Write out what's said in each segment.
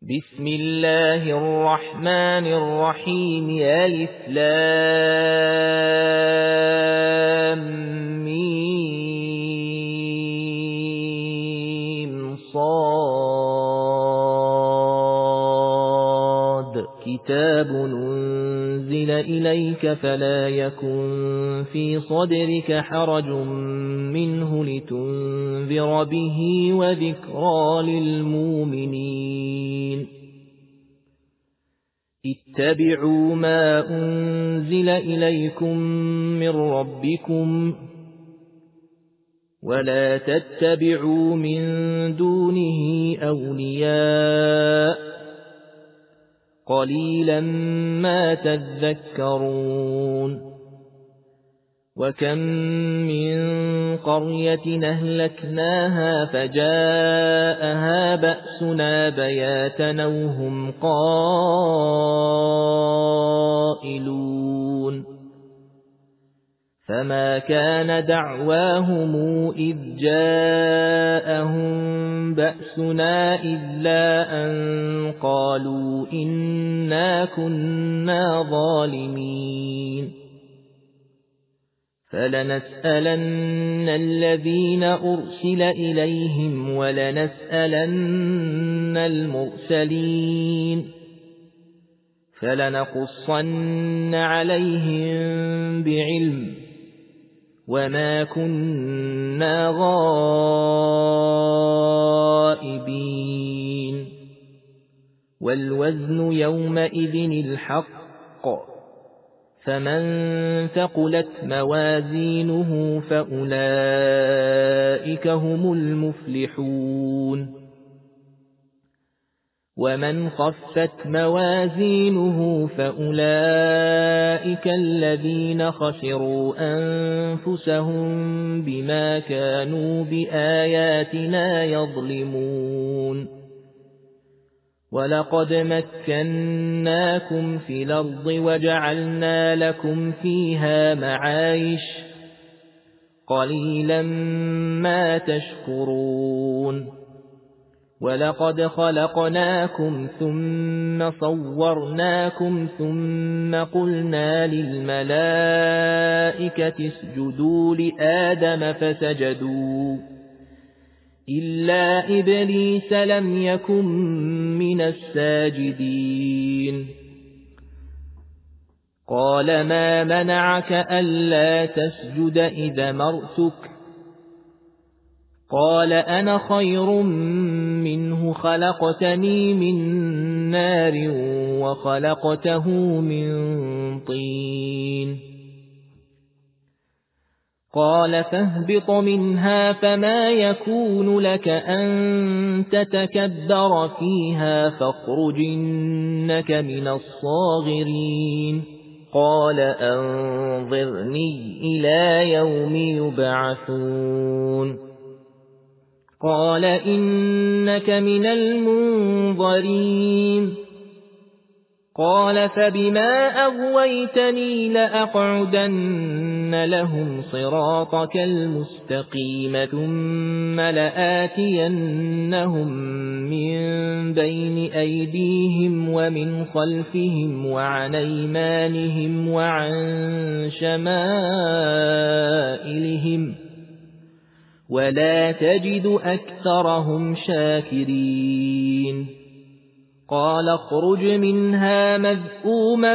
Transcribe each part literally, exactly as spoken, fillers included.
بسم الله الرحمن الرحيم. ألف لام ميم صاد. كتاب أنزل إليك فلا يكن في صدرك حرج منه لتنذر به وذكرى للمؤمنين. اتبعوا ما أنزل إليكم من ربكم ولا تتبعوا من دونه أولياء قليلا ما تذكرون. وكم من قرية أهلكناها فجاءها بأسنا بياتا أو هم قائلون. فما كان دعواهم إذ جاءهم بأسنا إلا أن قالوا إنا كنا ظالمين. فلنسألن الذين أرسل إليهم ولنسألن المرسلين فلنقصن عليهم بعلم وما كنا غائبين. والوزن يومئذ الحق فمن ثقلت موازينه فأولئك هم المفلحون. ومن خفت موازينه فأولئك الذين خسروا أنفسهم بما كانوا بآياتنا يظلمون. ولقد مكناكم في الأرض وجعلنا لكم فيها معايش قليلا ما تشكرون. ولقد خلقناكم ثم صورناكم ثم قلنا للملائكة اسجدوا لآدم فسجدوا إلا إبليس لم يكن من الساجدين. قال ما منعك ألا تسجد إذ أمرتك؟ قال أنا خير منه خلقتني من نار وخلقته من طين. قال فاهبط منها فما يكون لك أن تتكبر فيها فاخرج إنك من الصاغرين. قال أنظرني إلى يوم يبعثون. قال إنك من المنظرين. قال فبما أغويتني لأقعدن لهم صراطك المستقيم ثم لآتينهم من بين أيديهم ومن خلفهم وعن أيمانهم وعن شمائلهم ولا تجد أكثرهم شاكرين. قال اخرج منها مذءوما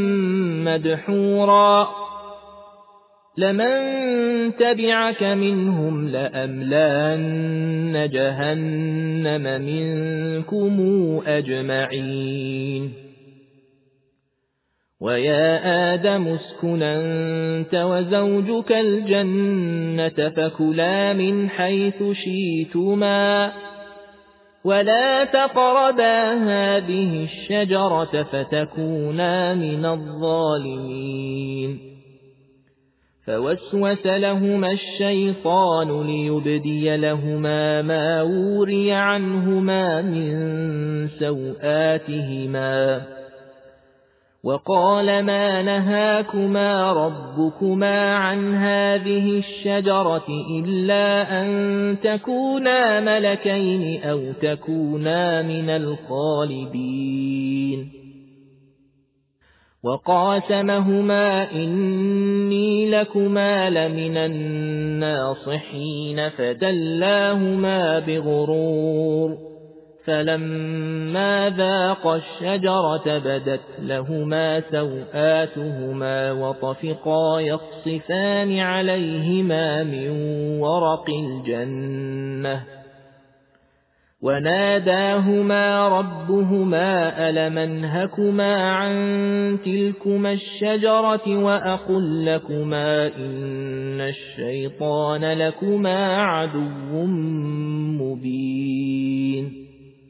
مدحورا لمن تبعك منهم لأملأن جهنم منكم أجمعين. ويا آدم اسكن أنت وزوجك الجنة فكلا من حيث شئتما ولا تقربا هذه الشجرة فتكونا من الظالمين. فوسوس لهما الشيطان ليبدي لهما ما وري عنهما من سوآتهما وقال ما نهاكما ربكما عن هذه الشجرة إلا أن تكونا ملكين أو تكونا من الخالدين وقاسمهما إني لكما لمن الناصحين فدلاهما بغرور فلما ذاقا الشجرة بدت لهما سوآتهما وطفقا يخصفان عليهما من ورق الجنة وناداهما ربهما ألم أنهكما عن تلكما الشجرة وأقل لكما إن الشيطان لكما عدو مبين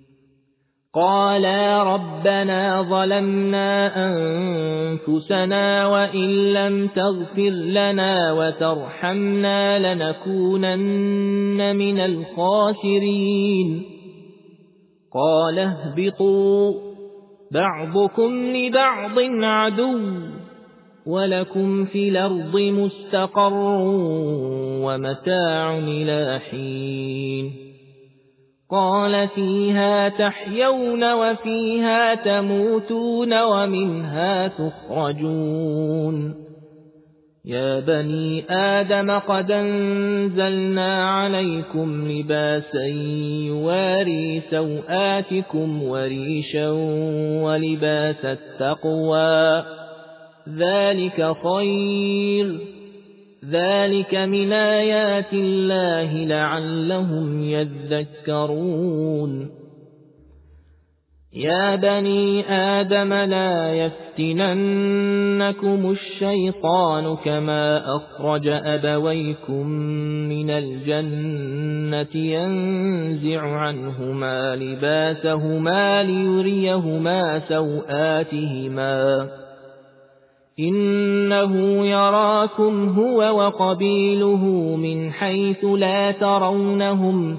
قالا ربنا ظلمنا أنفسنا وإن لم تغفر لنا وترحمنا لنكونن من الخاسرين قال اهبطوا بعضكم لبعض عدو ولكم في الأرض مستقر ومتاع إلى حين قال فيها تحيون وفيها تموتون ومنها تخرجون يا بني آدم قد أنزلنا عليكم لباسا يواري سوآتكم وريشا ولباس التقوى ذلك خير ذلك من آيات الله لعلهم يذكرون يا بني آدم لا يفتننكم الشيطان كما أخرج أبويكم من الجنة ينزع عنهما لباسهما ليريهما سوآتهما إنه يراكم هو وقبيله من حيث لا ترونهم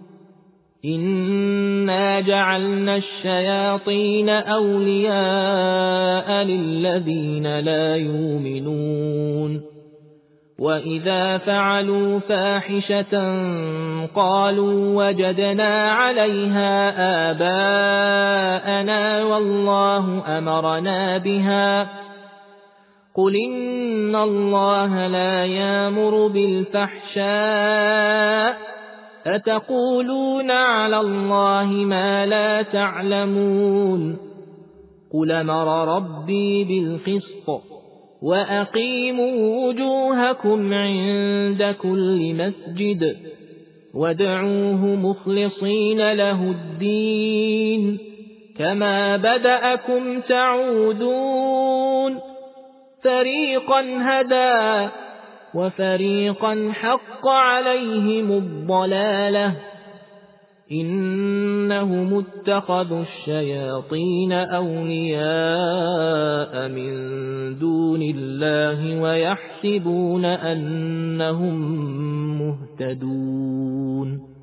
إنا جعلنا الشياطين أولياء للذين لا يؤمنون وإذا فعلوا فاحشة قالوا وجدنا عليها آباءنا والله أمرنا بها قل إن الله لا يأمر بالفحشاء أتقولون على الله ما لا تعلمون قل أمر ربي بالقسط وأقيموا وجوهكم عند كل مسجد وادعوه مخلصين له الدين كما بدأكم تعودون فريقا هدى وفريقا حق عليهم الضلالة إنهم اتخذوا الشياطين أولياء من دون الله ويحسبون أنهم مهتدون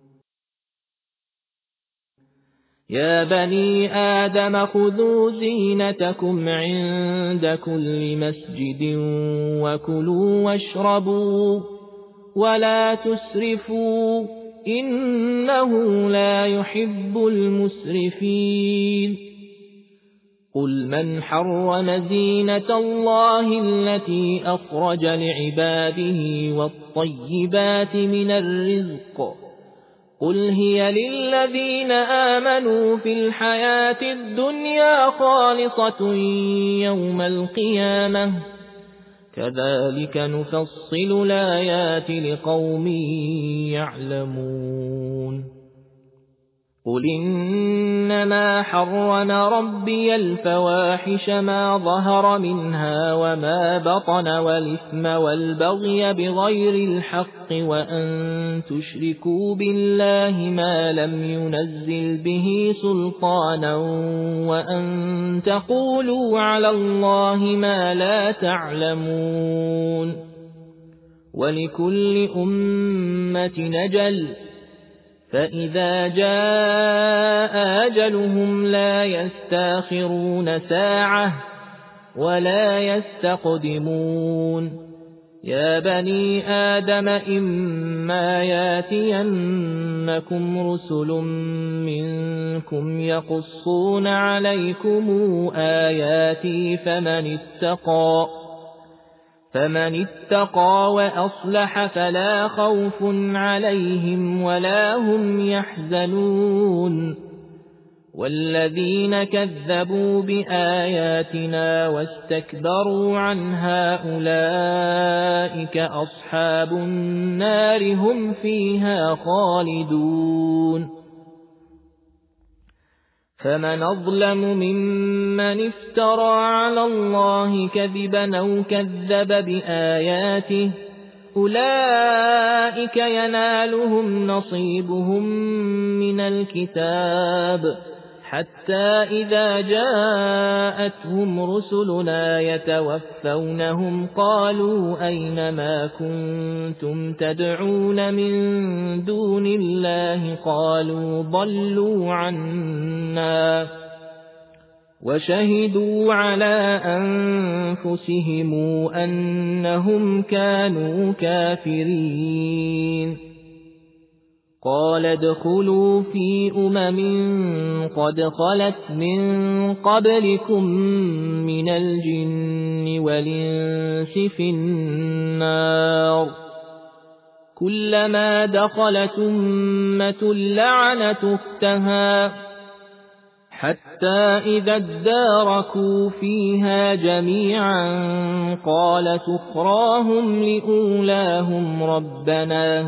يا بني آدم خذوا زينتكم عند كل مسجد وكلوا واشربوا ولا تسرفوا إنه لا يحب المسرفين قل من حرم زينة الله التي أخرج لعباده والطيبات من الرزق قل هي للذين آمنوا في الحياة الدنيا خالصة يوم القيامة كذلك نفصل الآيات لقوم يعلمون قل إنما حرم ربي الفواحش ما ظهر منها وما بطن والإثم والبغي بغير الحق وأن تشركوا بالله ما لم ينزل به سلطانا وأن تقولوا على الله ما لا تعلمون ولكل أمة نجل فإذا جاء أجلهم لا يستاخرون ساعة ولا يستقدمون يا بني آدم إما ياتينكم رسل منكم يقصون عليكم آياتي فمن اتقى فمن اتقى وأصلح فلا خوف عليهم ولا هم يحزنون والذين كذبوا بآياتنا واستكبروا عنها أولئك أصحاب النار هم فيها خالدون فمن أظلم ممن افترى على الله كذبا أو كذب بآياته أولئك ينالهم نصيبهم من الكتاب حتى إذا جاءتهم رسلنا يتوفونهم قالوا أين ما كنتم تدعون من دون الله قالوا ضلوا عنا وشهدوا على أنفسهم أنهم كانوا كافرين قال ادخلوا في أمم قد خلت من قبلكم من الجن والإنس في النار كلما دخلت أمة لعنت أختها حتى إذا اداركوا فيها جميعا قالت أخراهم لأولاهم ربنا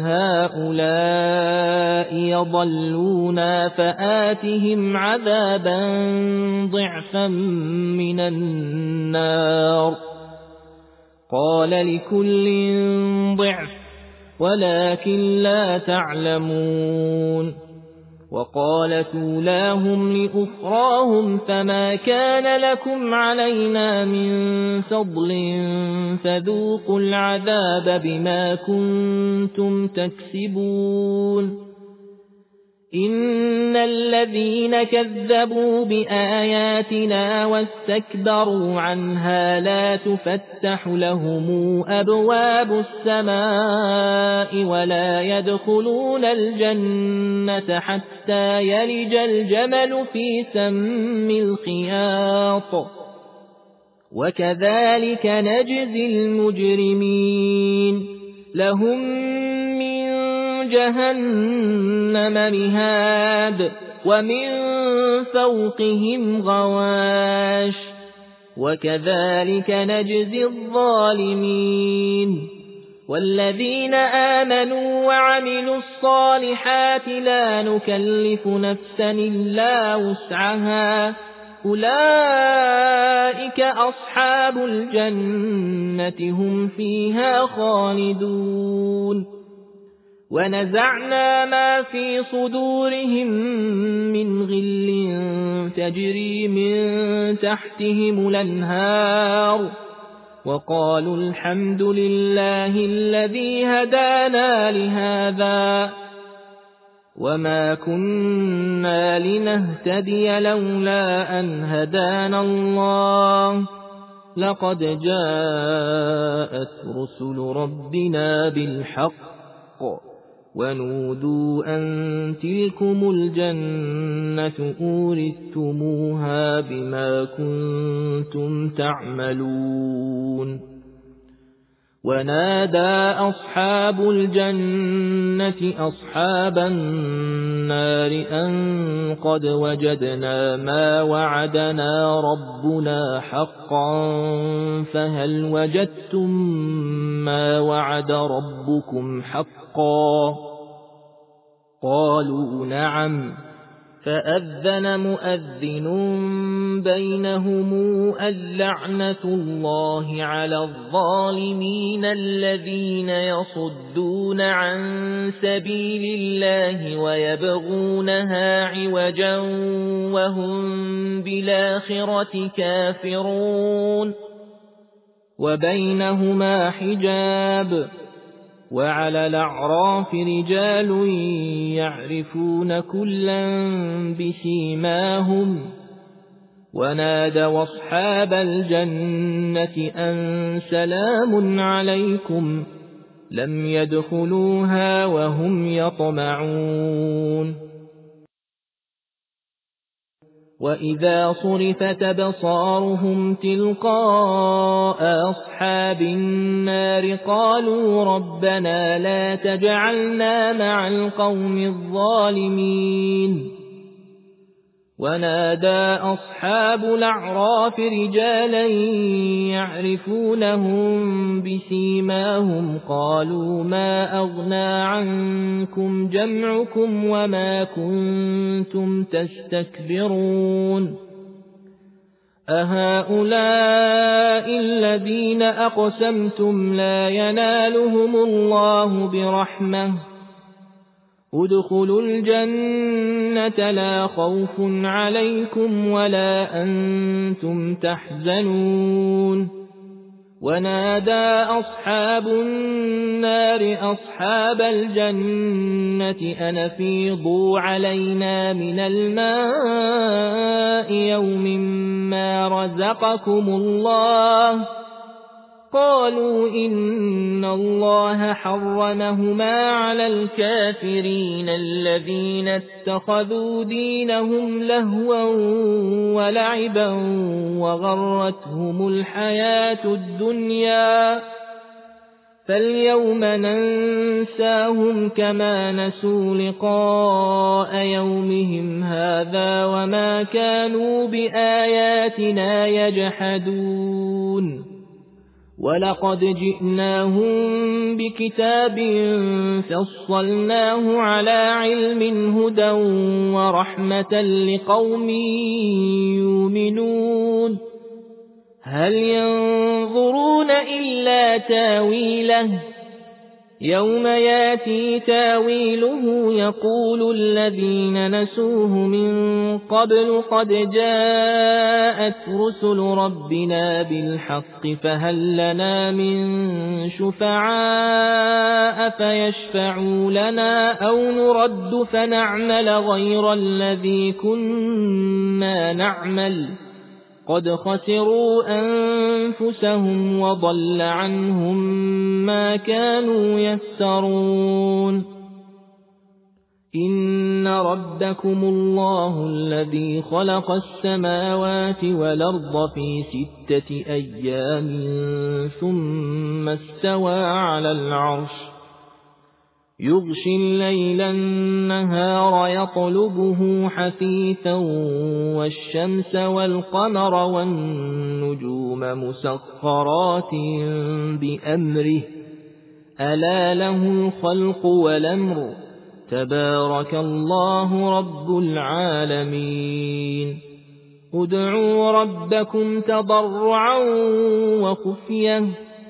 هؤلاء يضلونا فآتهم عذابا ضعفا من النار قال لكل ضعف ولكن لا تعلمون وقالت أولاهم لأخراهم فما كان لكم علينا من فضل فذوقوا العذاب بما كنتم تكسبون إن الذين كذبوا بآياتنا واستكبروا عنها لا تفتح لهم أبواب السماء ولا يدخلون الجنة حتى يلج الجمل في سم الخياط وكذلك نجزي المجرمين لهم من جهنم مهاد ومن فوقهم غواش وكذلك نجزي الظالمين والذين آمنوا وعملوا الصالحات لا نكلف نفسا إلا وسعها أولئك أصحاب الجنة هم فيها خالدون ونزعنا ما في صدورهم من غل تجري من تحتهم الأنهار وقالوا الحمد لله الذي هدانا لهذا وما كنا لنهتدي لولا أن هدانا الله لقد جاءت رسل ربنا بالحق ونودوا أن تلكم الجنة أورثتموها بما كنتم تعملون ونادى أصحاب الجنة أصحاب النار أن قد وجدنا ما وعدنا ربنا حقا فهل وجدتم ما وعد ربكم حقا قالوا نعم فأذن مؤذن بينهم اللعنة الله على الظالمين الذين يصدون عن سبيل الله ويبغونها عوجا وهم بالآخرة كافرون وبينهما حجاب وعلى الأعراف رجال يعرفون كلا بسيماهم ونادوا أصحاب الجنة أن سلام عليكم لم يدخلوها وهم يطمعون وإذا صرفت أبصارهم تلقاء أصحاب النار قالوا ربنا لا تجعلنا مع القوم الظالمين ونادى أصحاب الأعراف رجالا يعرفونهم بسيماهم قالوا ما أغنى عنكم جمعكم وما كنتم تستكبرون أهؤلاء الذين أقسمتم لا ينالهم الله برحمة ادخلوا الجنة لا خوف عليكم ولا أنتم تحزنون ونادى أصحاب النار أصحاب الجنة أن أفيضوا علينا من الماء يوم ما رزقكم الله قالوا إن الله حرمهما على الكافرين الذين اتخذوا دينهم لهوا ولعبا وغرتهم الحياة الدنيا فاليوم ننساهم كما نسوا لقاء يومهم هذا وما كانوا بآياتنا يجحدون ولقد جئناهم بكتاب فصلناه على علم هدى ورحمة لقوم يؤمنون هل ينظرون إلا تاويله يوم ياتي تاويله يقول الذين نسوه من قبل قد جاءت رسل ربنا بالحق فهل لنا من شفعاء فيشفعوا لنا أو نرد فنعمل غير الذي كنا نعمل قد خسروا أنفسهم وضل عنهم ما كانوا يفترون إن ربكم الله الذي خلق السماوات والأرض في ستة أيام ثم استوى على العرش يغشي الليل النهار يطلبه حثيثا والشمس والقمر والنجوم مسخرات بأمره ألا له الخلق والأمر تبارك الله رب العالمين ادعوا ربكم تضرعا وخفية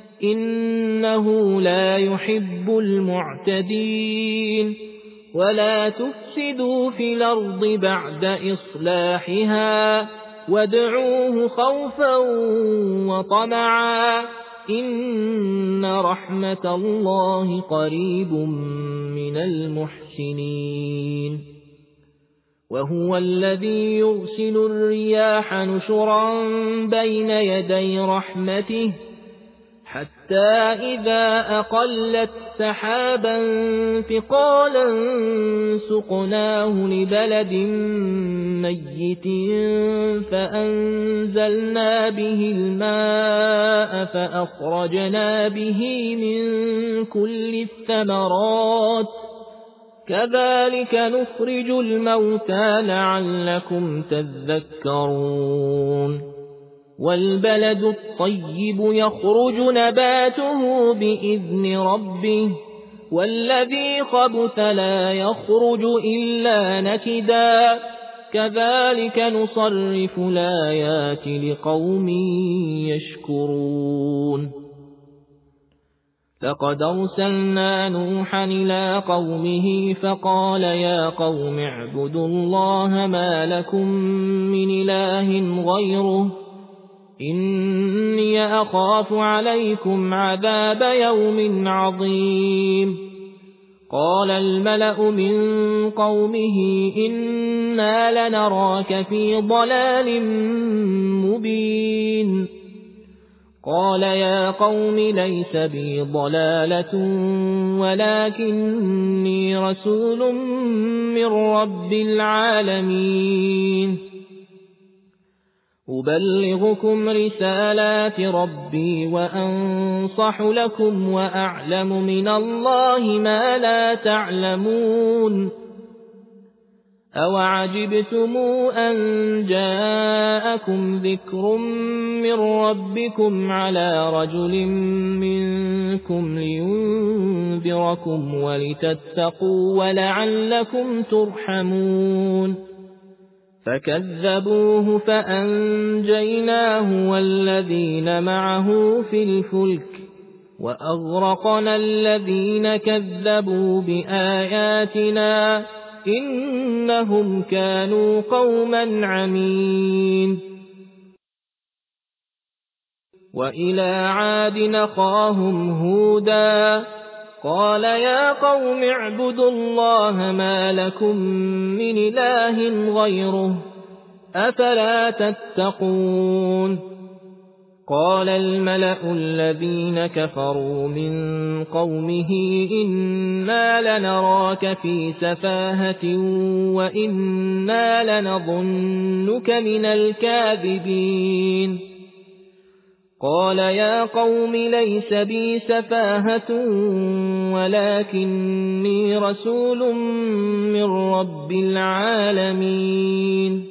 إنه لا يحب المعتدين ولا تفسدوا في الأرض بعد إصلاحها وادعوه خوفا وطمعا إن رحمة الله قريب من المحسنين وهو الذي يرسل الرياح نشرا بين يدي رحمته حتى إذا أقلت سحابا ثقالا سقناه لبلد ميت فأنزلنا به الماء فأخرجنا به من كل الثمرات كذلك نخرج الموتى لعلكم تذكرون والبلد الطيب يخرج نباته بإذن ربه والذي خبث لا يخرج إلا نكدا كذلك نصرف الآيات لقوم يشكرون لقد أرسلنا نوحا إلى قومه فقال يا قوم اعبدوا الله ما لكم من إله غيره إني أخاف عليكم عذاب يوم عظيم قال الملأ من قومه إنا إنا لنراك في ضلال مبين قال يا قوم ليس بي ضلالة ولكني رسول من رب العالمين أبلغكم رسالات ربي وأنصح لكم وأعلم من الله ما لا تعلمون أوعجبتم أن جاءكم ذكر من ربكم على رجل منكم لينذركم ولتتقوا ولعلكم ترحمون فكذبوه فأنجيناه والذين معه في الفلك وأغرقنا الذين كذبوا بآياتنا إنهم كانوا قوما عمين وإلى عاد أخاهم هودا قال يا قوم اعبدوا الله ما لكم من إله غيره أفلا تتقون قال الملأ الذين كفروا من قومه إنا لنراك في سفاهة وإنا لنظنك من الكاذبين قال يا قوم ليس بي سفاهة ولكني رسول من رب العالمين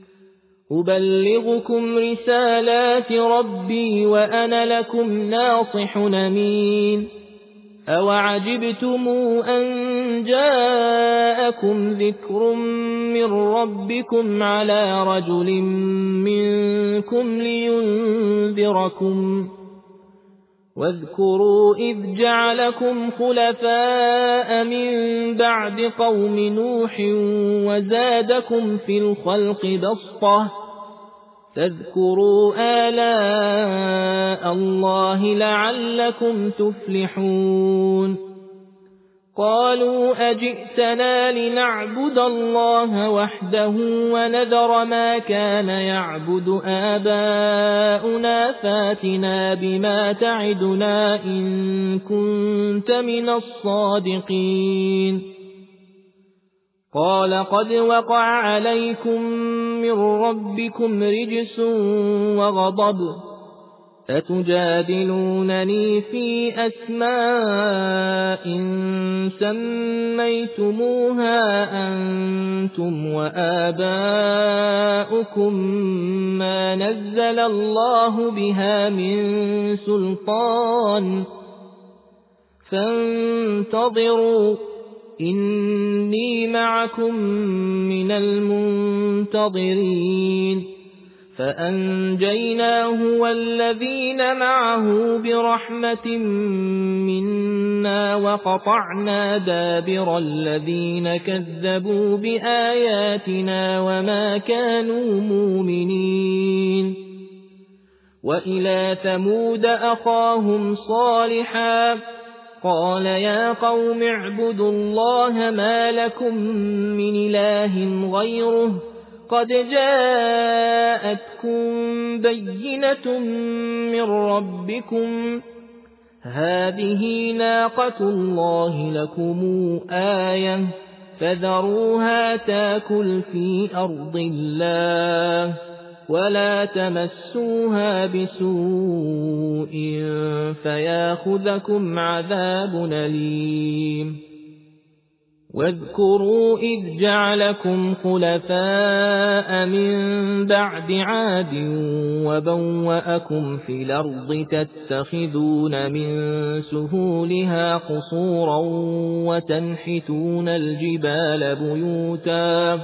أبلغكم رسالات ربي وأنا لكم ناصح أمين أوعجبتم أن جاءكم ذكر من ربكم على رجل منكم لينذركم واذكروا إذ جعلكم خلفاء من بعد قوم نوح وزادكم في الخلق بسطة تذكروا آلاء الله لعلكم تفلحون قالوا أجئتنا لنعبد الله وحده ونذر ما كان يعبد آباؤنا فاتنا بما تعدنا إن كنت من الصادقين قال قد وقع عليكم من ربكم رجس وغضب فتجادلونني في أسماء سميتموها أنتم وآباؤكم ما نزل الله بها من سلطان فانتظروا إني معكم من المنتظرين فأنجيناه والذين معه برحمة منا وقطعنا دابر الذين كذبوا بآياتنا وما كانوا مؤمنين وإلى ثمود أخاهم صالحا قال يا قوم اعبدوا الله ما لكم من إله غيره قد جاءتكم بينة من ربكم هذه ناقة الله لكم آية فذروها تاكل في أرض الله ولا تمسوها بسوء فياخذكم عذاب أليم واذكروا إذ جعلكم خلفاء من بعد عاد وبوأكم في الأرض تتخذون من سهولها قصورا وتنحتون الجبال بيوتا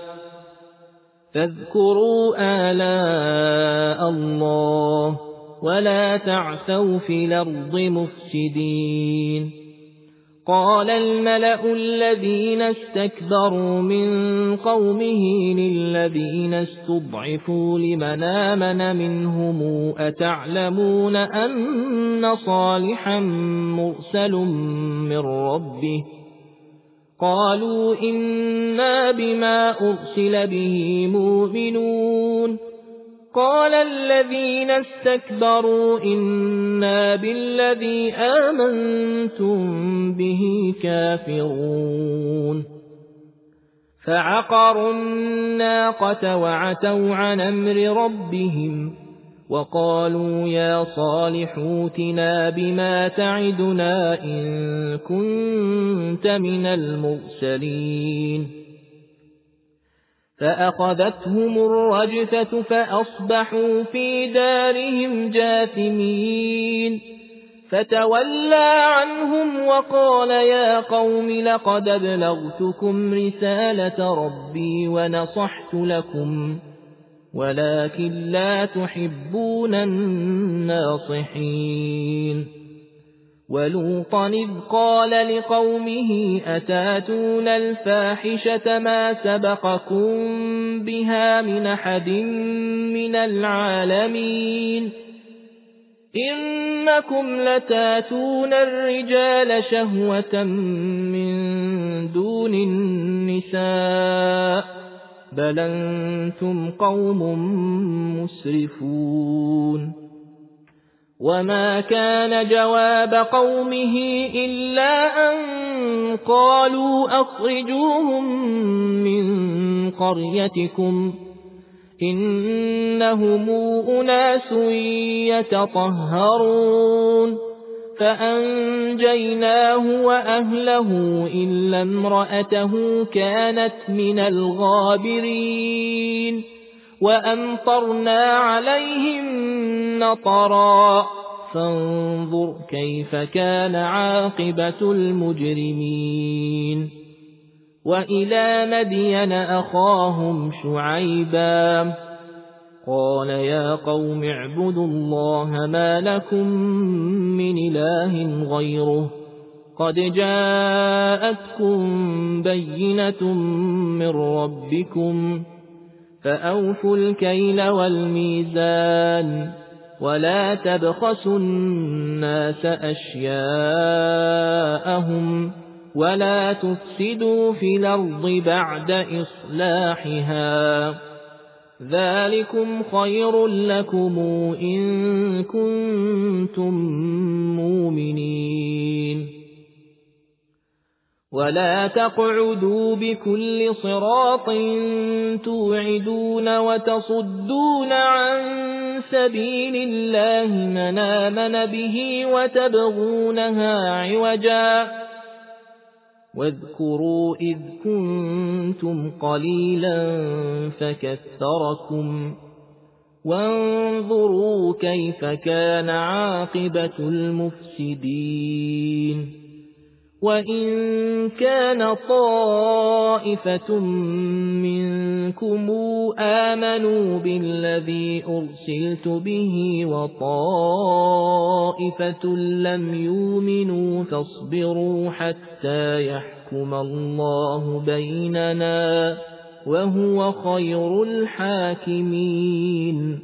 فاذكروا آلاء الله ولا تعثوا في الأرض مفسدين قال الملأ الذين استكبروا من قومه للذين استضعفوا لمن آمن منهم أتعلمون أن صالحا مرسل من ربه قالوا إنا بما أرسل به مؤمنون قال الذين استكبروا إنا بالذي آمنتم به كافرون فعقروا الناقة وعتوا عن أمر ربهم وقالوا يا صالح ائتنا بما تعدنا إن كنت من المرسلين فأخذتهم الرجفة فأصبحوا في دارهم جاثمين فتولى عنهم وقال يا قوم لقد أبلغتكم رسالة ربي ونصحت لكم ولكن لا تحبون الناصحين ولوطا إذ قال لقومه أتاتون الفاحشة ما سبقكم بها من أحد من العالمين إنكم لتاتون الرجال شهوة من دون النساء بل أنتم قوم مسرفون وما كان جواب قومه إلا أن قالوا أخرجوهم من قريتكم إنهم أناس يتطهرون فأنجيناه وأهله إلا امرأته كانت من الغابرين وأمطرنا عليهم مطرا فانظر كيف كان عاقبة المجرمين وإلى مدين أخاهم شعيبا قال يا قوم اعبدوا الله ما لكم من إله غيره قد جاءتكم بينة من ربكم فأوفوا الكيل والميزان ولا تبخسوا الناس أشياءهم ولا تفسدوا في الأرض بعد إصلاحها ذلكم خير لكم إن كنتم مؤمنين ولا تقعدوا بكل صراط توعدون وتصدون عن سبيل الله من آمن به وتبغونها عوجا واذكروا إذ كنتم قليلا فكثركم وانظروا كيف كان عاقبة المفسدين وإن كان طائفة منكم آمنوا بالذي أرسلت به وطائفة لم يؤمنوا فاصبروا حتى يحكم الله بيننا وهو خير الحاكمين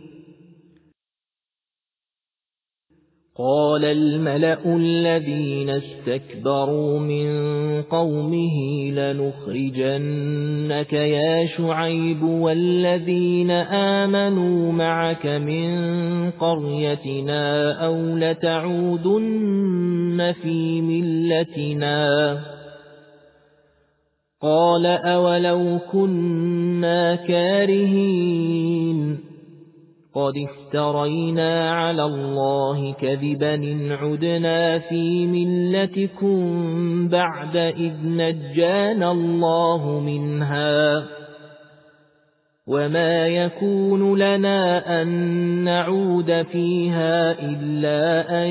قال الملأ الذين استكبروا من قومه لنخرجنك يا شعيب والذين آمنوا معك من قريتنا أو لتعودن في ملتنا قال أولو كنا كارهين قد افترينا على الله كذبا إن عدنا في ملتكم بعد إذ نجانا الله منها وما يكون لنا أن نعود فيها إلا أن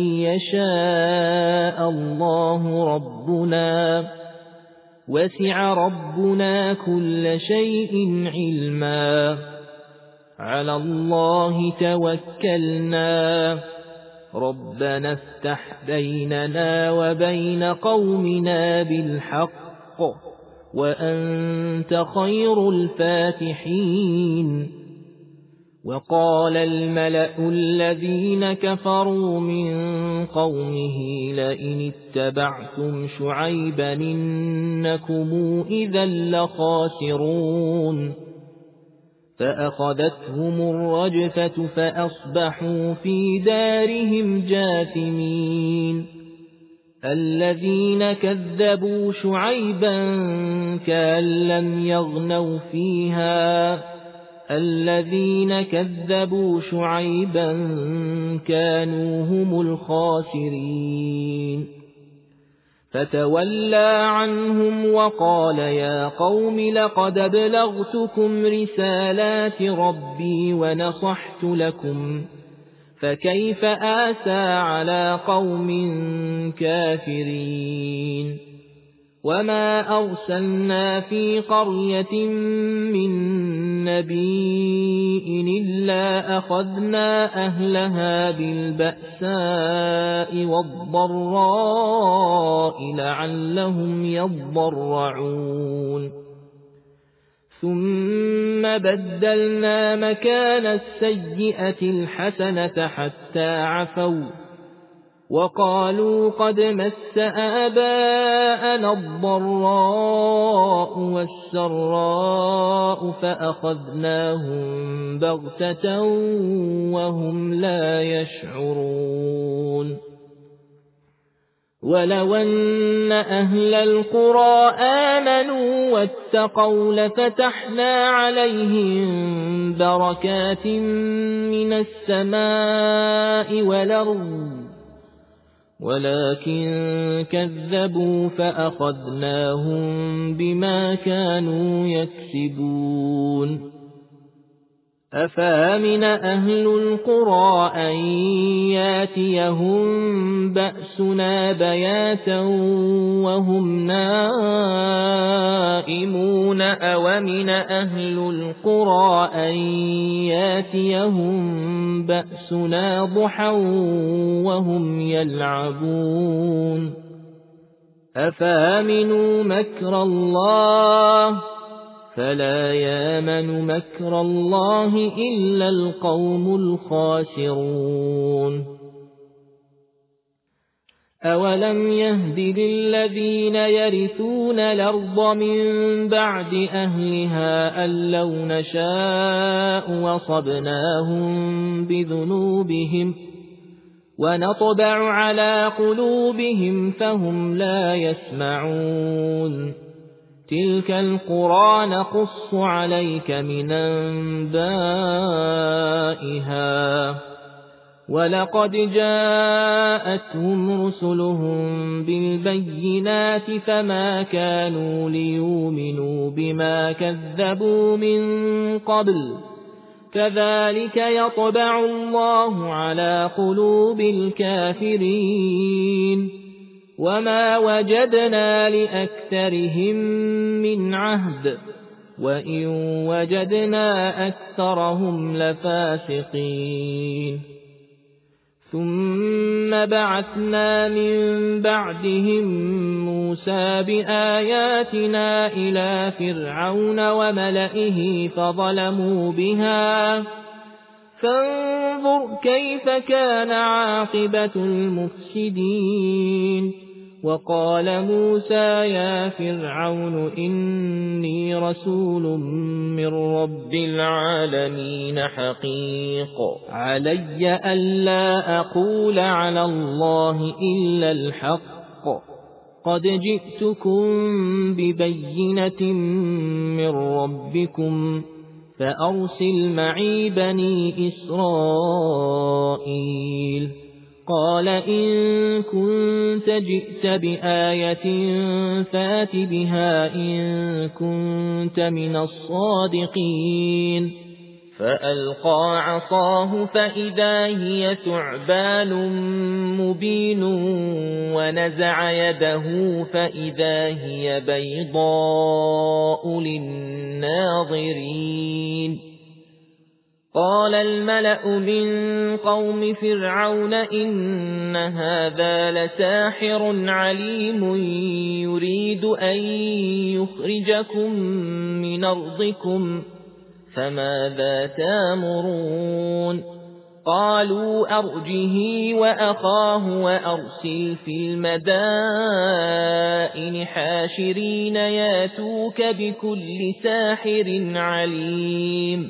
يشاء الله ربنا وسع ربنا كل شيء علما على الله توكلنا ربنا افتح بيننا وبين قومنا بالحق وأنت خير الفاتحين وقال الملأ الذين كفروا من قومه لئن اتبعتم شعيبا إنكم إذا لخاسرون فأخذتهم الرجفة فأصبحوا في دارهم جاثمين الذين كذبوا شعيبا كأن لم يغنوا فيها الذين كذبوا شعيبا كانوا هم الخاسرين فتولى عنهم وقال يا قوم لقد أبلغتكم رسالات ربي ونصحت لكم فكيف آسى على قوم كافرين وما أرسلنا في قرية من نبي إلا أخذنا أهلها بالبأساء والضراء لعلهم يضرعون ثم بدلنا مكان السيئة الحسنة حتى عفوا وقالوا قد مس آباءنا الضراء والسراء فأخذناهم بغتة وهم لا يشعرون ولو أن أهل القرى آمنوا واتقوا لفتحنا عليهم بركات من السماء والأرض ولكن كذبوا فأخذناهم بما كانوا يكسبون أفامن أهل القرى أن ياتيهم بأسنا بياتا وهم نائمون أومن أهل القرى أن ياتيهم بأسنا ضحى وهم يلعبون أفامنوا مكر الله فلا يامن مكر الله إلا القوم الخاسرون أولم يهد للذين يرثون الأرض من بعد أهلها أن لو نشاء وصبناهم بذنوبهم ونطبع على قلوبهم فهم لا يسمعون تلك القرى نقص عليك من أنبائها ولقد جاءتهم رسلهم بالبينات فما كانوا ليؤمنوا بما كذبوا من قبل كذلك يطبع الله على قلوب الكافرين وما وجدنا لأكثرهم من عهد وإن وجدنا أكثرهم لفاسقين ثم بعثنا من بعدهم موسى بآياتنا إلى فرعون وملئه فظلموا بها فانظر كيف كان عاقبة المفسدين وقال موسى يا فرعون إني رسول من رب العالمين حقيق علي ألا أقول على الله إلا الحق قد جئتكم ببينة من ربكم فأرسل معي بني إسرائيل قال إن كنت جئت بآية فات بها إن كنت من الصادقين فألقى عصاه فإذا هي ثعبان مبين ونزع يده فإذا هي بيضاء للناظرين قال الملأ من قوم فرعون إن هذا لساحر عليم يريد أن يخرجكم من أرضكم فماذا تامرون قالوا أرجه وأخاه وأرسل في المدائن حاشرين ياتوك بكل ساحر عليم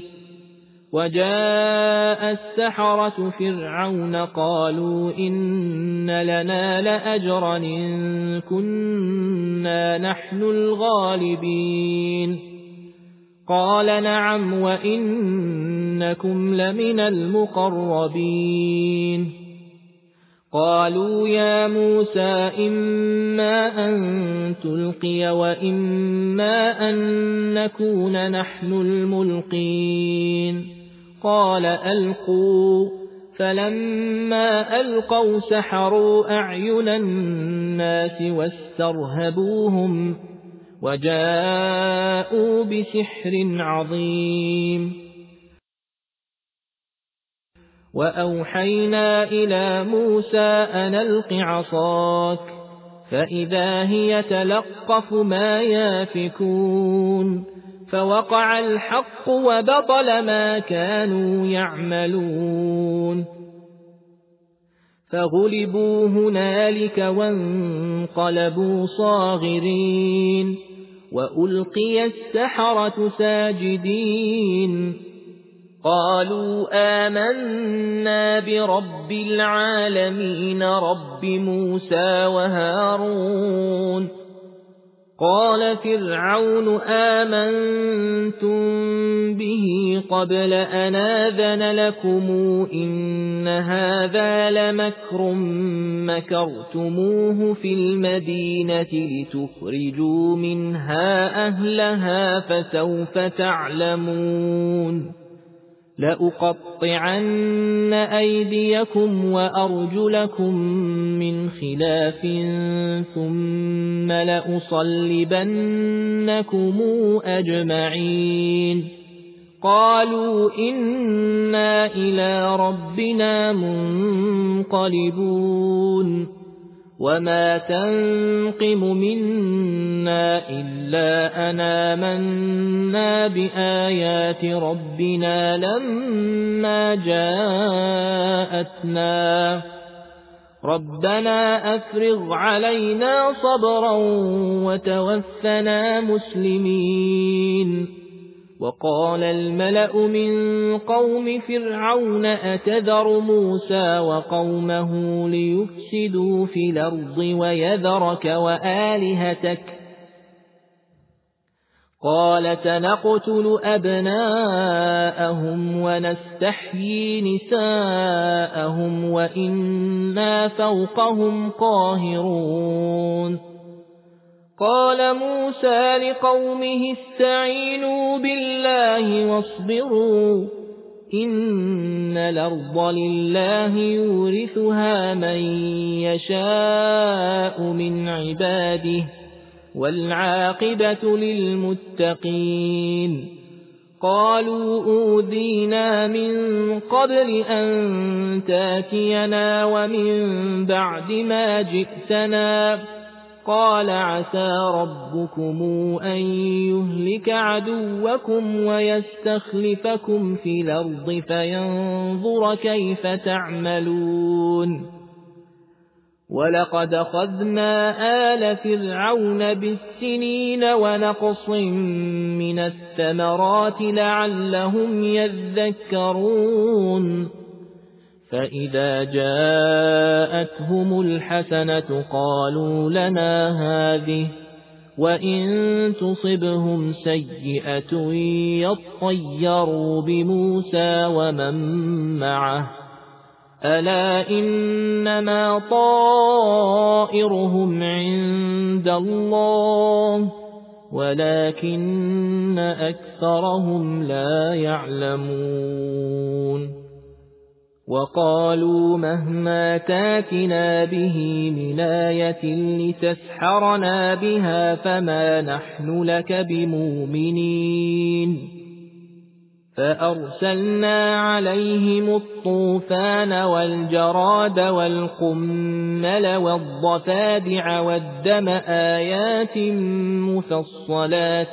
وجاء السحرة فرعون قالوا إن لنا لأجرا إن كنا نحن الغالبين قال نعم وإنكم لمن المقربين قالوا يا موسى إما أن تلقي وإما أن نكون نحن الملقين قال ألقوا فلما ألقوا سحروا أعين الناس واسترهبوهم وجاءوا بسحر عظيم وأوحينا إلى موسى أن ألق عصاك فإذا هي تلقف ما يافكون فوقع الحق وبطل ما كانوا يعملون فغلبوا هنالك وانقلبوا صاغرين وألقي السحرة ساجدين قالوا آمنا برب العالمين رب موسى وهارون قال فرعون آمنتم به قبل أن آذن لكم إن هذا لمكر مكرتموه في المدينة لتخرجوا منها أهلها فسوف تعلمون لأقطعن أيديكم وأرجلكم من خلاف ثم لأصلبنكم أجمعين قالوا إنا إلى ربنا منقلبون وما تنقم منا إلا أن آمنا بآيات ربنا لما جاءتنا ربنا أفرغ علينا صبرا وتوفنا مسلمين وقال الملأ من قوم فرعون أتذر موسى وقومه ليفسدوا في الأرض ويذرك وآلهتك قال سنقتل أبناءهم ونستحيي نساءهم وإنا فوقهم قاهرون قال موسى لقومه استعينوا بالله واصبروا إن الأرض لله يورثها من يشاء من عباده والعاقبة للمتقين قالوا أوذينا من قبل أن تاتينا ومن بعد ما جئتنا قال عسى ربكم أن يهلك عدوكم ويستخلفكم في الأرض فينظر كيف تعملون ولقد أخذنا آل فرعون بالسنين ونقص من الثمرات لعلهم يذكرون فإذا جاءتهم الحسنة قالوا لنا هذه وإن تصبهم سيئة يطيروا بموسى ومن معه ألا إنما طائرهم عند الله ولكن أكثرهم لا يعلمون وقالوا مهما تاتنا به من آية لتسحرنا بها فما نحن لك بمؤمنين فأرسلنا عليهم الطوفان والجراد والقمل والضفادع والدم آيات مفصلات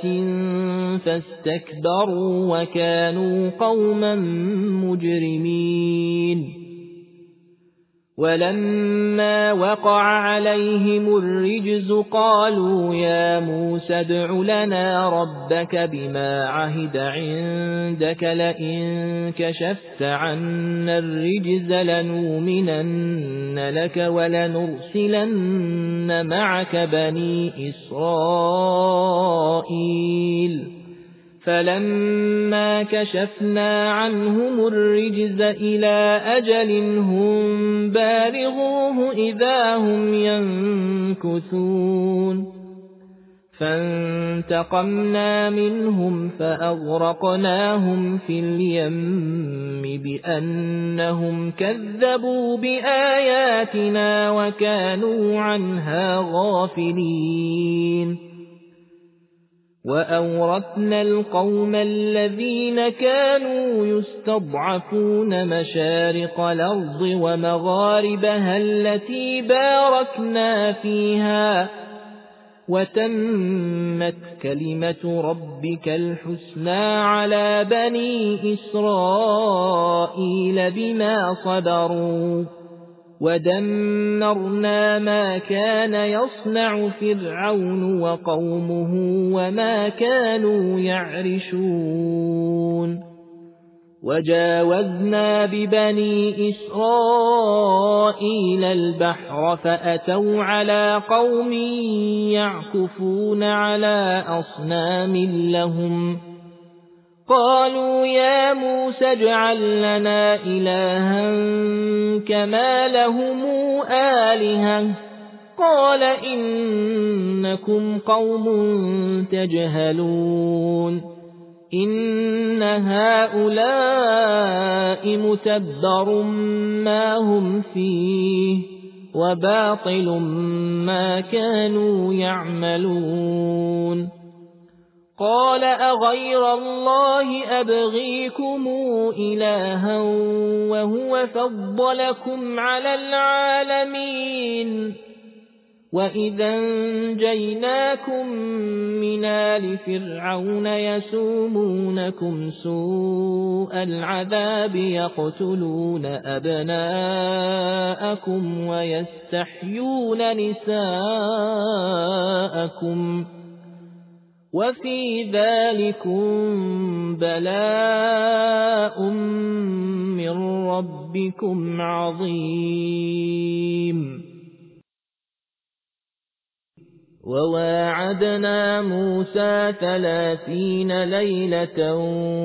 فاستكبروا وكانوا قوما مجرمين ولما وقع عليهم الرجز قالوا يا موسى ادع لنا ربك بما عهد عندك لئن كشفت عنا الرجز لنؤمنن لك ولنرسلن معك بني إسرائيل فلما كشفنا عنهم الرجز إلى أجل هم بالغوه إذا هم ينكثون فانتقمنا منهم فأغرقناهم في اليم بأنهم كذبوا بآياتنا وكانوا عنها غافلين وأورثنا القوم الذين كانوا يستضعفون مشارق الأرض ومغاربها التي باركنا فيها وتمت كلمة ربك الحسنى على بني إسرائيل بما صبروا ودمرنا ما كان يصنع فرعون وقومه وما كانوا يعرشون وجاوزنا ببني إسرائيل البحر فأتوا على قوم يعكفون على أصنام لهم قالوا يا موسى اجعل لنا إلها كما لهم آلهة قال إنكم قوم تجهلون إن هؤلاء متبر ما هم فيه وباطل ما كانوا يعملون قال أغير الله أبغيكم إلها وهو فضلكم على العالمين وإذا انجيناكم من آل فرعون يسومونكم سوء العذاب يقتلون أبناءكم ويستحيون نساءكم وفي ذلكم بلاء من ربكم عظيم وواعدنا موسى ثلاثين ليلة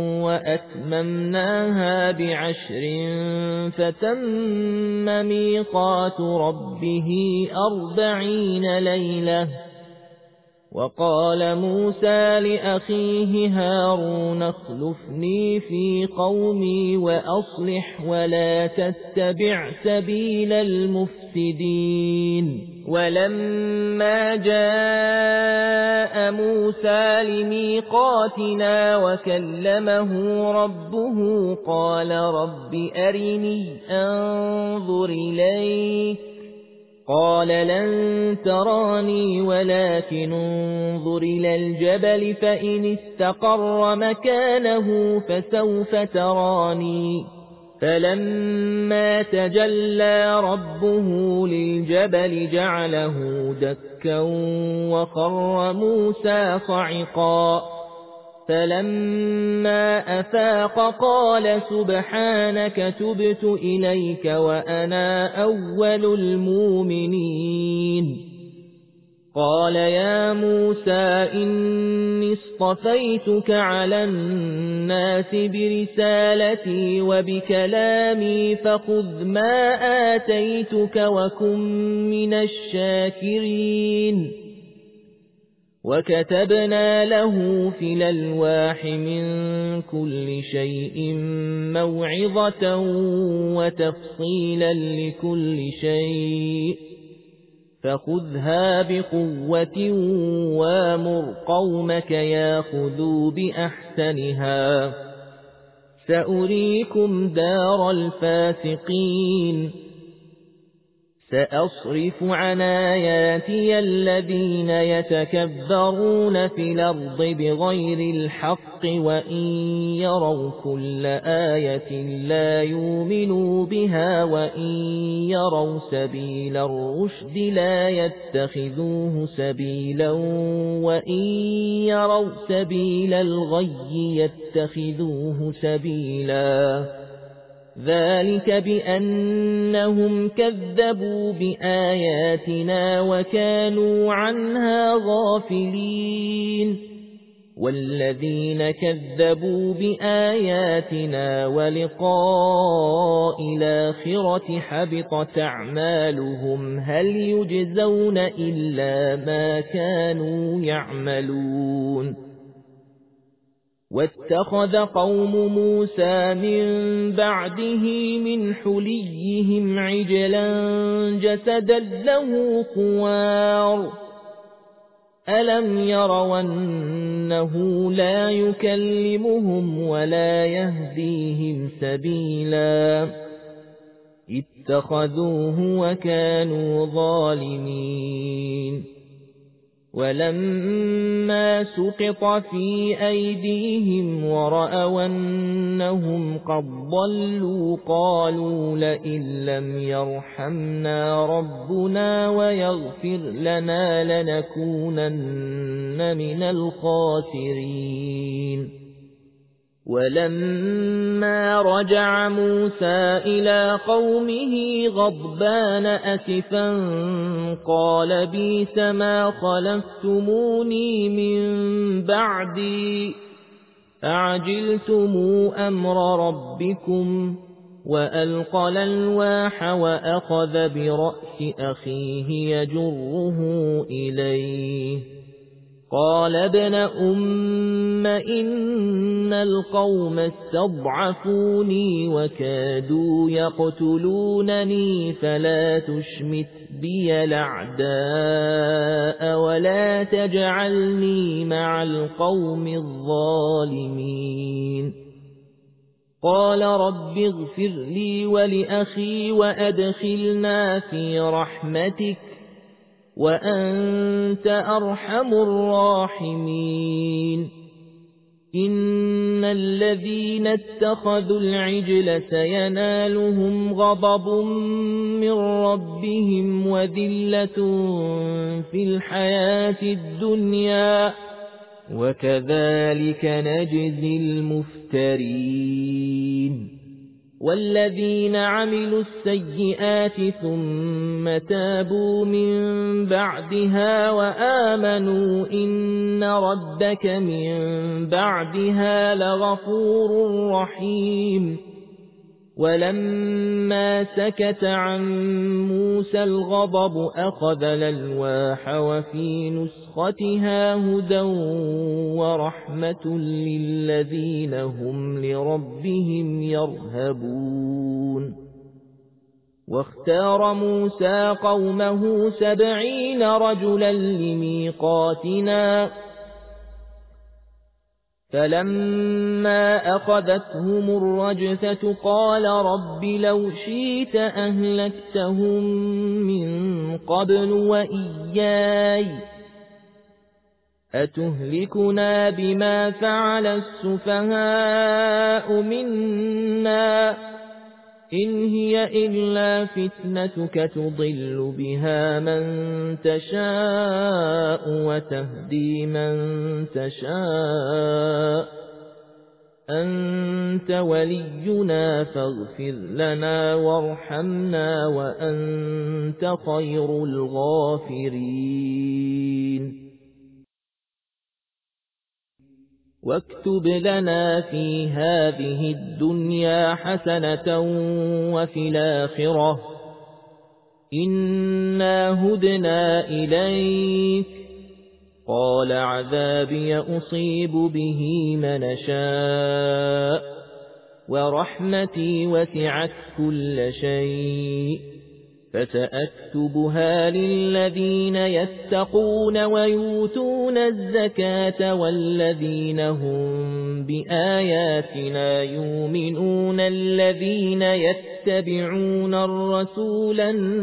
وأتممناها بعشر فتم ميقات ربه أربعين ليلة وقال موسى لأخيه هارون اخلفني في قومي وأصلح ولا تتبع سبيل المفسدين ولما جاء موسى لميقاتنا وكلمه ربه قال رب أرني أنظر إليك قال لن تراني ولكن انظر إلى الجبل فإن استقر مكانه فسوف تراني فلما تجلى ربه للجبل جعله دكا وخر موسى صعقا فلما أفاق قال سبحانك تبت إليك وأنا أول المؤمنين قال يا موسى إني اصطفيتك على الناس برسالتي وبكلامي فخذ ما آتيتك وكن من الشاكرين وكتبنا له في الألواح من كل شيء موعظة وتفصيلا لكل شيء فخذها بقوة وامر قومك ياخذوا بأحسنها سأريكم دار الفاسقين سأصرف عن آياتي الذين يتكبرون في الأرض بغير الحق وإن يروا كل آية لا يؤمنوا بها وإن يروا سبيل الرشد لا يتخذوه سبيلا وإن يروا سبيل الغي يتخذوه سبيلا ذلك بأنهم كذبوا بآياتنا وكانوا عنها غافلين والذين كذبوا بآياتنا ولقاء الآخرة حبطت أعمالهم هل يجزون إلا ما كانوا يعملون واتخذ قوم موسى من بعده من حليهم عجلا جسدا له خوار ألم يروا أنه لا يكلمهم ولا يهديهم سبيلا اتخذوه وكانوا ظالمين ولما سقط في أيديهم ورأوا أنهم قد ضلوا قالوا لئن لم يرحمنا ربنا ويغفر لنا لنكونن من الخاسرين ولما رجع موسى إلى قومه غضبان أسفا قال بئس ما خلفتموني من بعدي أعجلتم أمر ربكم وألقى الألواح وأخذ برأس أخيه يجره إليه قال ابن أم إن القوم استضعفوني وكادوا يقتلونني فلا تشمت بي الأعداء ولا تجعلني مع القوم الظالمين قال رب اغفر لي ولأخي وأدخلنا في رحمتك وأنت أرحم الراحمين إن الذين اتخذوا العجل سينالهم غضب من ربهم وذلة في الحياة الدنيا وكذلك نجزي المفترين والذين عملوا السيئات ثم تابوا من بعدها وآمنوا إن ربك من بعدها لغفور رحيم ولما سكت عن موسى الغضب أخذ الألواح وفي نسختها هدى ورحمة للذين هم لربهم يرهبون واختار موسى قومه سبعين رجلا لميقاتنا فلما أخذتهم الرجفة قال رب لو شئت أهلكتهم من قبل وإياي أتهلكنا بما فعل السفهاء منا إن هي إلا فتنتك تضل بها من تشاء وتهدي من تشاء أنت ولينا فاغفر لنا وارحمنا وأنت خير الغافرين واكتب لنا في هذه الدنيا حسنة وفي الآخرة إنا هدنا إليك قال عذابي أصيب به من شاء ورحمتي وسعت كل شيء فسأكتبها للذين يتقون ويؤتون الزكاة والذين هم بآياتنا يؤمنون الذين يتبعون الرسول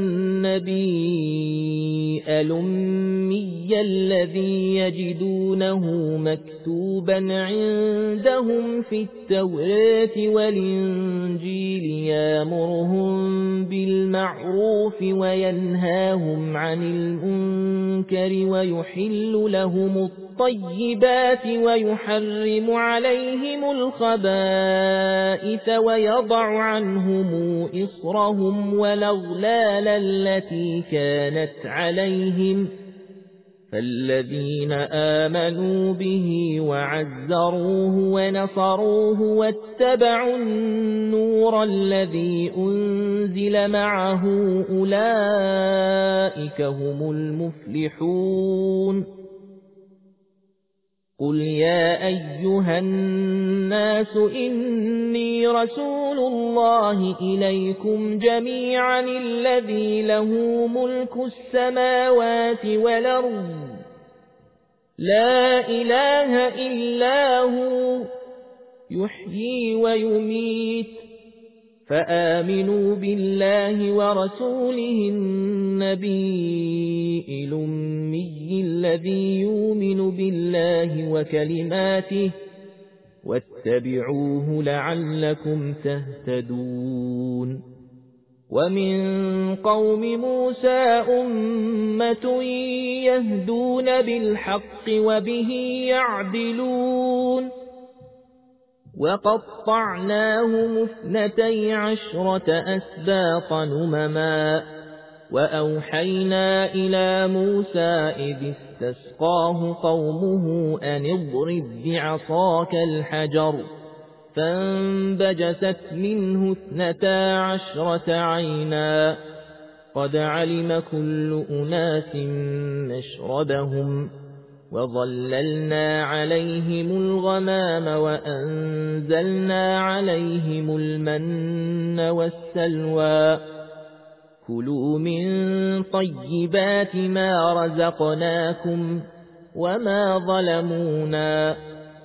النبي الأمي الذي يجدونه مكتوبا عندهم في التوراة والإنجيل يأمرهم بالمعروف وينهاهم عن المنكر ويحل لهم الطيبات ويحرم عليهم الخبائث ويضع عنهم إصرهم والأغلال التي كانت عليهم فالذين آمنوا به وعزروه ونصروه واتبعوا النور الذي أنزل معه أولئك هم المفلحون قل يا أيها الناس إني رسول الله إليكم جميعا الذي له ملك السماوات والأرض لا إله إلا هو يحيي ويميت فآمنوا بالله ورسوله النبي الأمي الذي يؤمن بالله وكلماته واتبعوه لعلكم تهتدون ومن قوم موسى أمة يهدون بالحق وبه يعدلون وقطعناهم اثنتي عشرة أسباط نمما وأوحينا إلى موسى إذ استسقاه قومه أن اضرب بعصاك الحجر فانبجست منه اثنتا عشرة عينا قد علم كل أناس مشربهم وظللنا عليهم الغمام وأنزلنا عليهم المن والسلوى كلوا من طيبات ما رزقناكم وما ظلمونا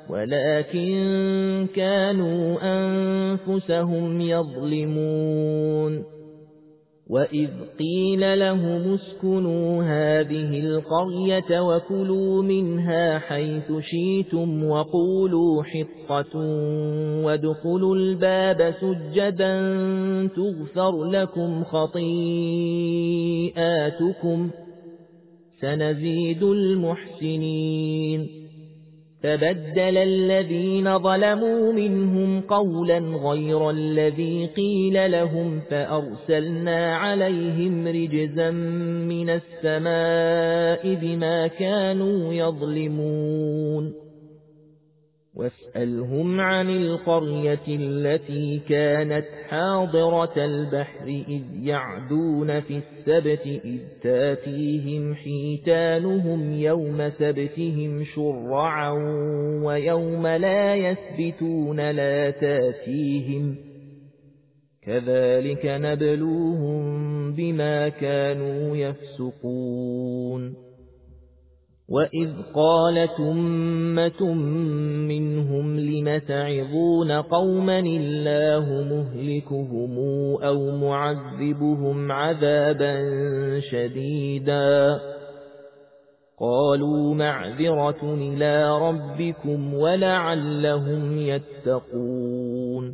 ولكن كانوا أنفسهم يظلمون وإذ قيل لهم اسكنوا هذه القرية وكلوا منها حيث شئتم وقولوا حطة وادخلوا الباب سجدا تغفر لكم خطيئاتكم سنزيد المحسنين فبدل الذين ظلموا منهم قولا غير الذي قيل لهم فأرسلنا عليهم رجزا من السماء بما كانوا يظلمون واسألهم عن القرية التي كانت حاضرة البحر إذ يعدون في السبت إذ تاتيهم حيتانهم يوم سبتهم شرعا ويوم لا يثبتون لا تاتيهم كذلك نبلوهم بما كانوا يفسقون وإذ قالت أمة منهم لم تعظون قوما الله مهلكهم أو معذبهم عذابا شديدا قالوا معذرة إلى ربكم ولعلهم يتقون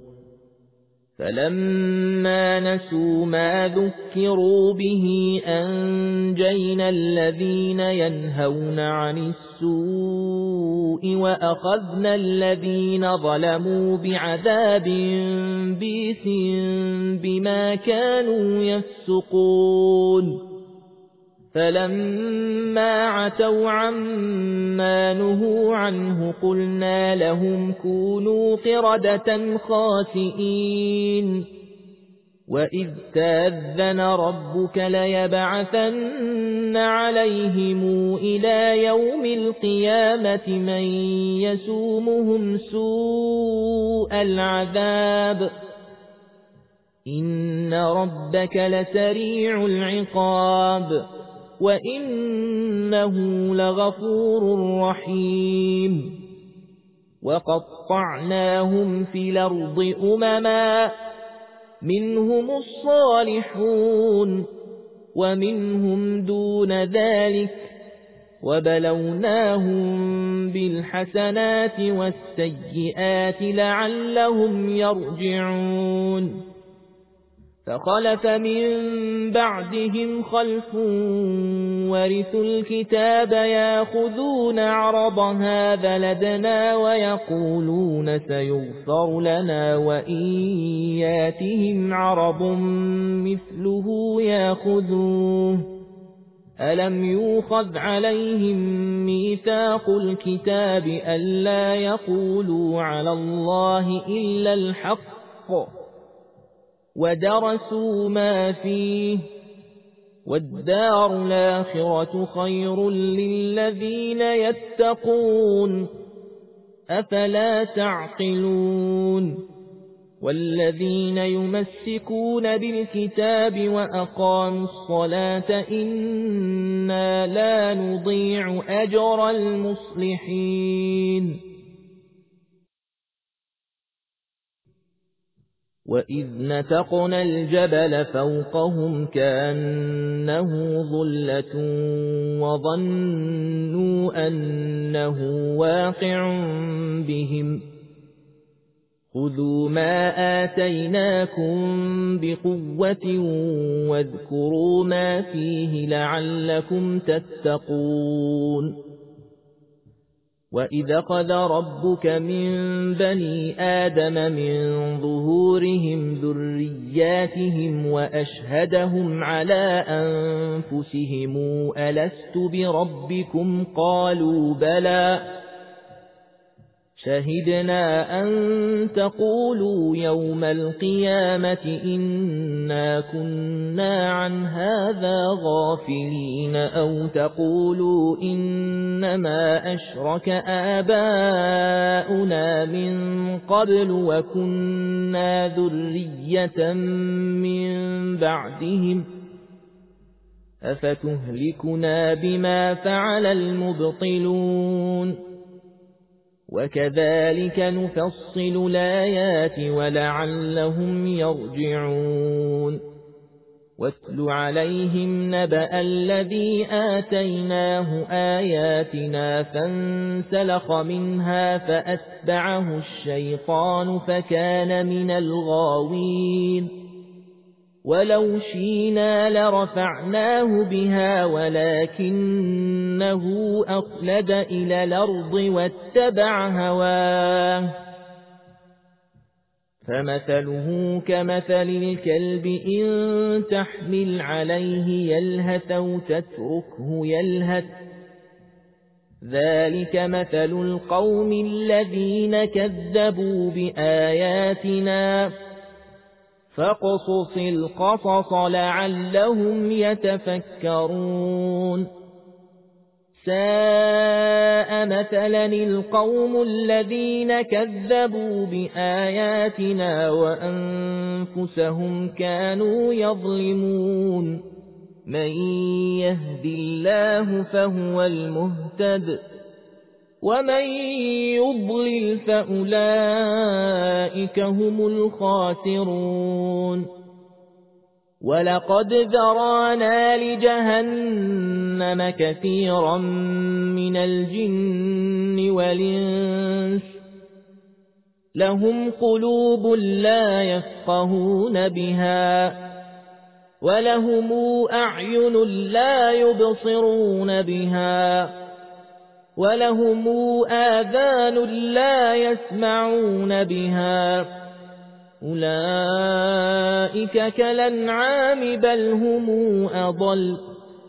فلما نسوا ما ذكروا به أنجينا الذين ينهون عن السوء وأخذنا الذين ظلموا بعذاب بئس بما كانوا يفسقون فلما عتوا عما نهوا عنه قلنا لهم كونوا قردة خاسئين وإذ تأذن ربك ليبعثن عليهم إلى يوم القيامة من يسومهم سوء العذاب إن ربك لسريع العقاب وإنه لغفور رحيم وقطعناهم في الأرض أمما منهم الصالحون ومنهم دون ذلك وبلوناهم بالحسنات والسيئات لعلهم يرجعون فخلف من بعدهم خلف ورثوا الكتاب ياخذون عرض هذا لدنا ويقولون سيغفر لنا وإن ياتهم عرض مثله ياخذوه ألم يؤخذ عليهم ميثاق الكتاب ألا يقولوا على الله إلا الحق ودرسوا ما فيه والدار الآخرة خير للذين يتقون أفلا تعقلون والذين يمسكون بالكتاب وأقاموا الصلاة إنا لا نضيع أجر المصلحين وإذ نتقنا الجبل فوقهم كأنه ظلة وظنوا أنه واقع بهم خذوا ما آتيناكم بقوة واذكروا ما فيه لعلكم تتقون وإذ أخذ ربك من بني آدم من ظهورهم ذرياتهم وأشهدهم على أنفسهم ألست بربكم قالوا بلى شهدنا أن تقولوا يوم القيامة إنا كنا عن هذا غافلين أو تقولوا إنما أشرك آباؤنا من قبل وكنا ذرية من بعدهم أفتهلكنا بما فعل المبطلون وكذلك نفصل الآيات ولعلهم يرجعون واتل عليهم نبأ الذي آتيناه آياتنا فانسلخ منها فأتبعه الشيطان فكان من الغاوين ولو شينا لرفعناه بها ولكنه أخلد إلى الأرض واتبع هواه فمثله كمثل الكلب إن تحمل عليه يلهث أو تتركه يلهث ذلك مثل القوم الذين كذبوا بآياتنا فاقصص القصص لعلهم يتفكرون ساء مثلا القوم الذين كذبوا بآياتنا وأنفسهم كانوا يظلمون من يهد الله فهو المهتد ومن يضلل فأولئك هم الخاسرون ولقد ذرانا لجهنم كثيرا من الجن والإنس لهم قلوب لا يفقهون بها ولهم أعين لا يبصرون بها ولهم آذان لا يسمعون بها أولئك كالأنعام بل هم أضل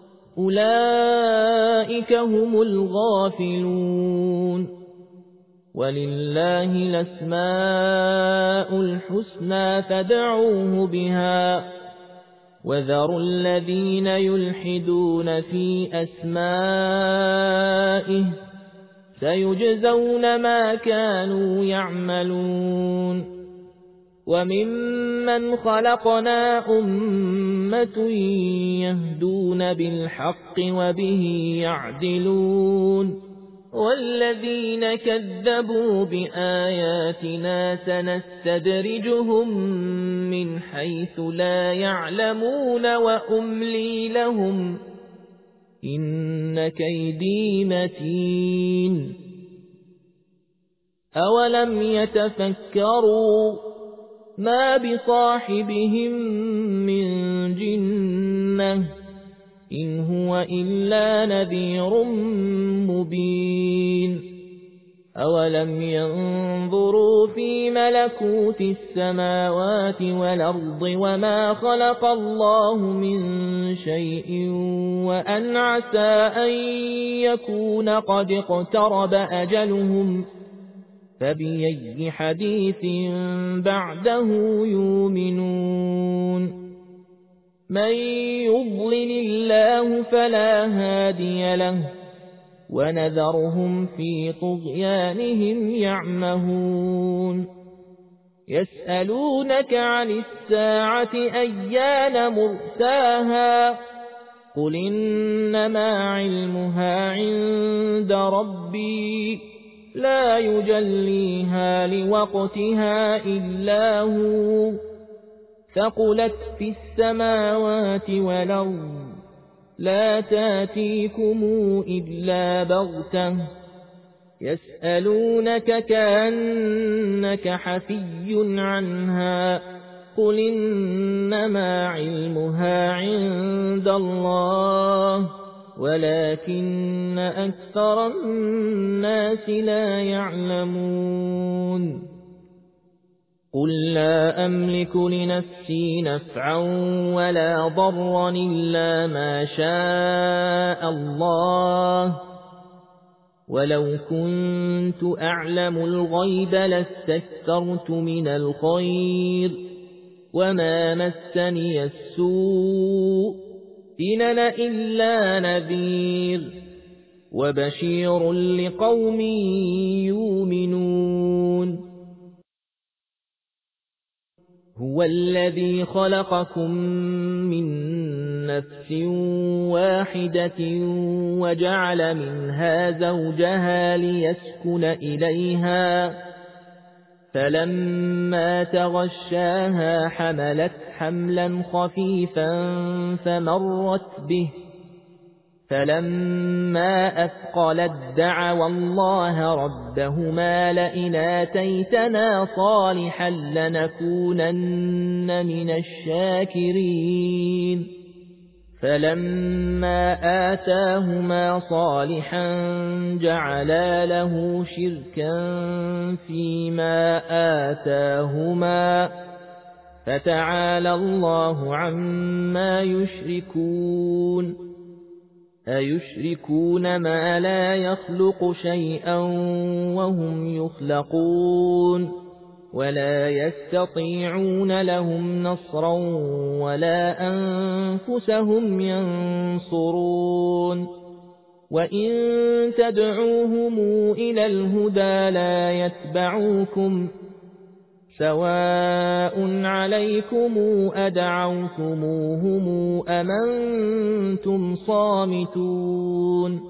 أولئك هم الغافلون ولله الأسماء الحسنى فادعوه بها وذروا الذين يلحدون في أسمائه سيجزون ما كانوا يعملون وممن خلقنا أمة يهدون بالحق وبه يعدلون والذين كذبوا بآياتنا سنستدرجهم من حيث لا يعلمون وأملي لهم إن كيدي متين أولم يتفكروا ما بصاحبهم من جنة إن هو إلا نذير مبين أولم ينظروا في ملكوت السماوات والأرض وما خلق الله من شيء وأن عسى أن يكون قد اقترب أجلهم فبأي حديث بعده يؤمنون من يضلل الله فلا هادي له ونذرهم في طغيانهم يعمهون يسألونك عن الساعة أيان مرساها قل إنما علمها عند ربي لا يجليها لوقتها إلا هو ثقلت في السماوات والأرض لا تاتيكم إلا بغتة يسألونك كأنك حفي عنها قل إنما علمها عند الله ولكن أكثر الناس لا يعلمون قل لا أملك لنفسي نفعا ولا ضرا إلا ما شاء الله ولو كنت أعلم الغيب لاستكثرت من الخير وما مسني السوء إن أنا إلا نذير وبشير لقوم يؤمنون هو الذي خلقكم من نفس واحدة وجعل منها زوجها ليسكن إليها فلما تغشاها حملت حملا خفيفا فمرت به فلما أثقلت دعوا الله ربهما لئن آتيتنا صالحا لنكونن من الشاكرين فلما آتاهما صالحا جعلا له شركا فيما آتاهما فتعالى الله عما يشركون أيشركون ما لا يخلق شيئا وهم يخلقون ولا يستطيعون لهم نصرا ولا أنفسهم ينصرون وإن تدعوهم إلى الهدى لا يتبعوكم سواء عليكم أدعوتموهم أم أنتم صامتون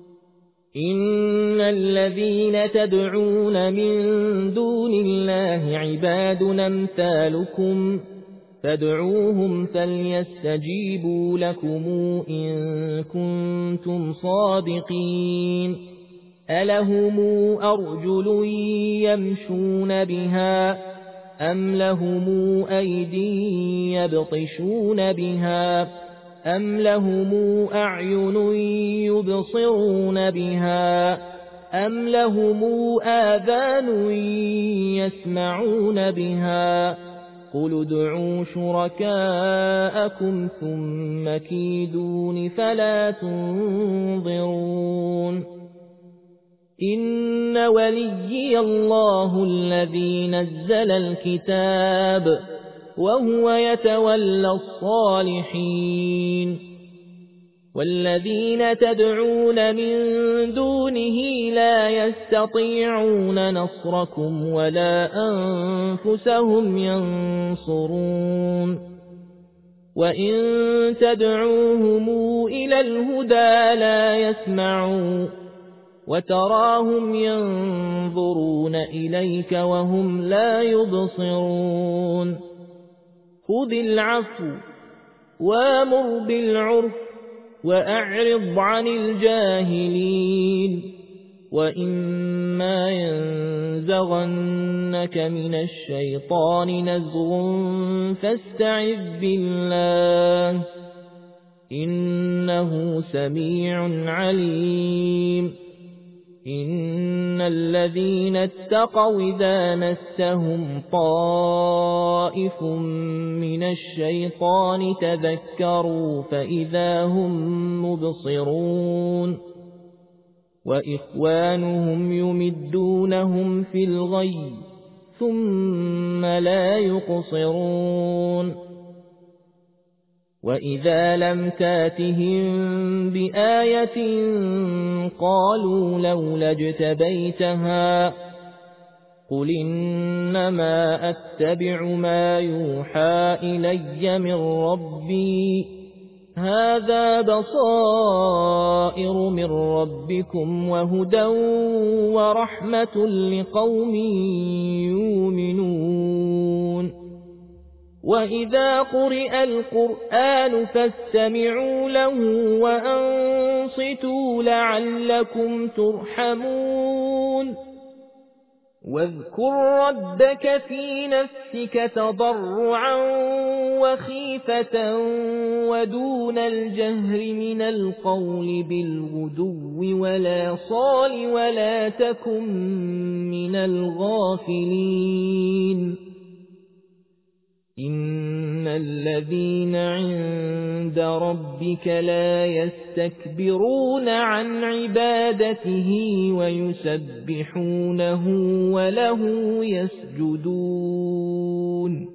إن الذين تدعون من دون الله عباد أمثالكم فادعوهم فليستجيبوا لكم إن كنتم صادقين ألهم أرجل يمشون بها أم لهم أيدي يبطشون بها أم لهم أعين يبصرون بها أم لهم آذان يسمعون بها قل ادعوا شركاءكم ثم كيدون فلا تنظرون إن وليي الله الذي نزل الكتاب وهو يتولى الصالحين والذين تدعون من دونه لا يستطيعون نصركم ولا أنفسهم ينصرون وإن تدعوهم إلى الهدى لا يسمعون وتراهم ينظرون إليك وهم لا يبصرون خذ العفو وامر بالعرف وأعرض عن الجاهلين وإما ينزغنك من الشيطان نزغ فاستعذ بالله إنه سميع عليم إن الذين اتقوا إذا مسهم طائف من الشيطان تذكروا فإذا هم مبصرون وإخوانهم يمدونهم في الغي ثم لا يقصرون وإذا لم تاتهم بآية قالوا لولا اجتبيتها قل إنما أتبع ما يوحى إلي من ربي هذا بصائر من ربكم وهدى ورحمة لقوم يؤمنون وإذا قرئ القرآن فاستمعوا له وأنصتوا لعلكم ترحمون واذكر ربك في نفسك تضرعا وخيفة ودون الجهر من القول بالغدو ولا صال ولا تكن من الغافلين إن الذين عند ربك لا يستكبرون عن عبادته ويسبحونه وله يسجدون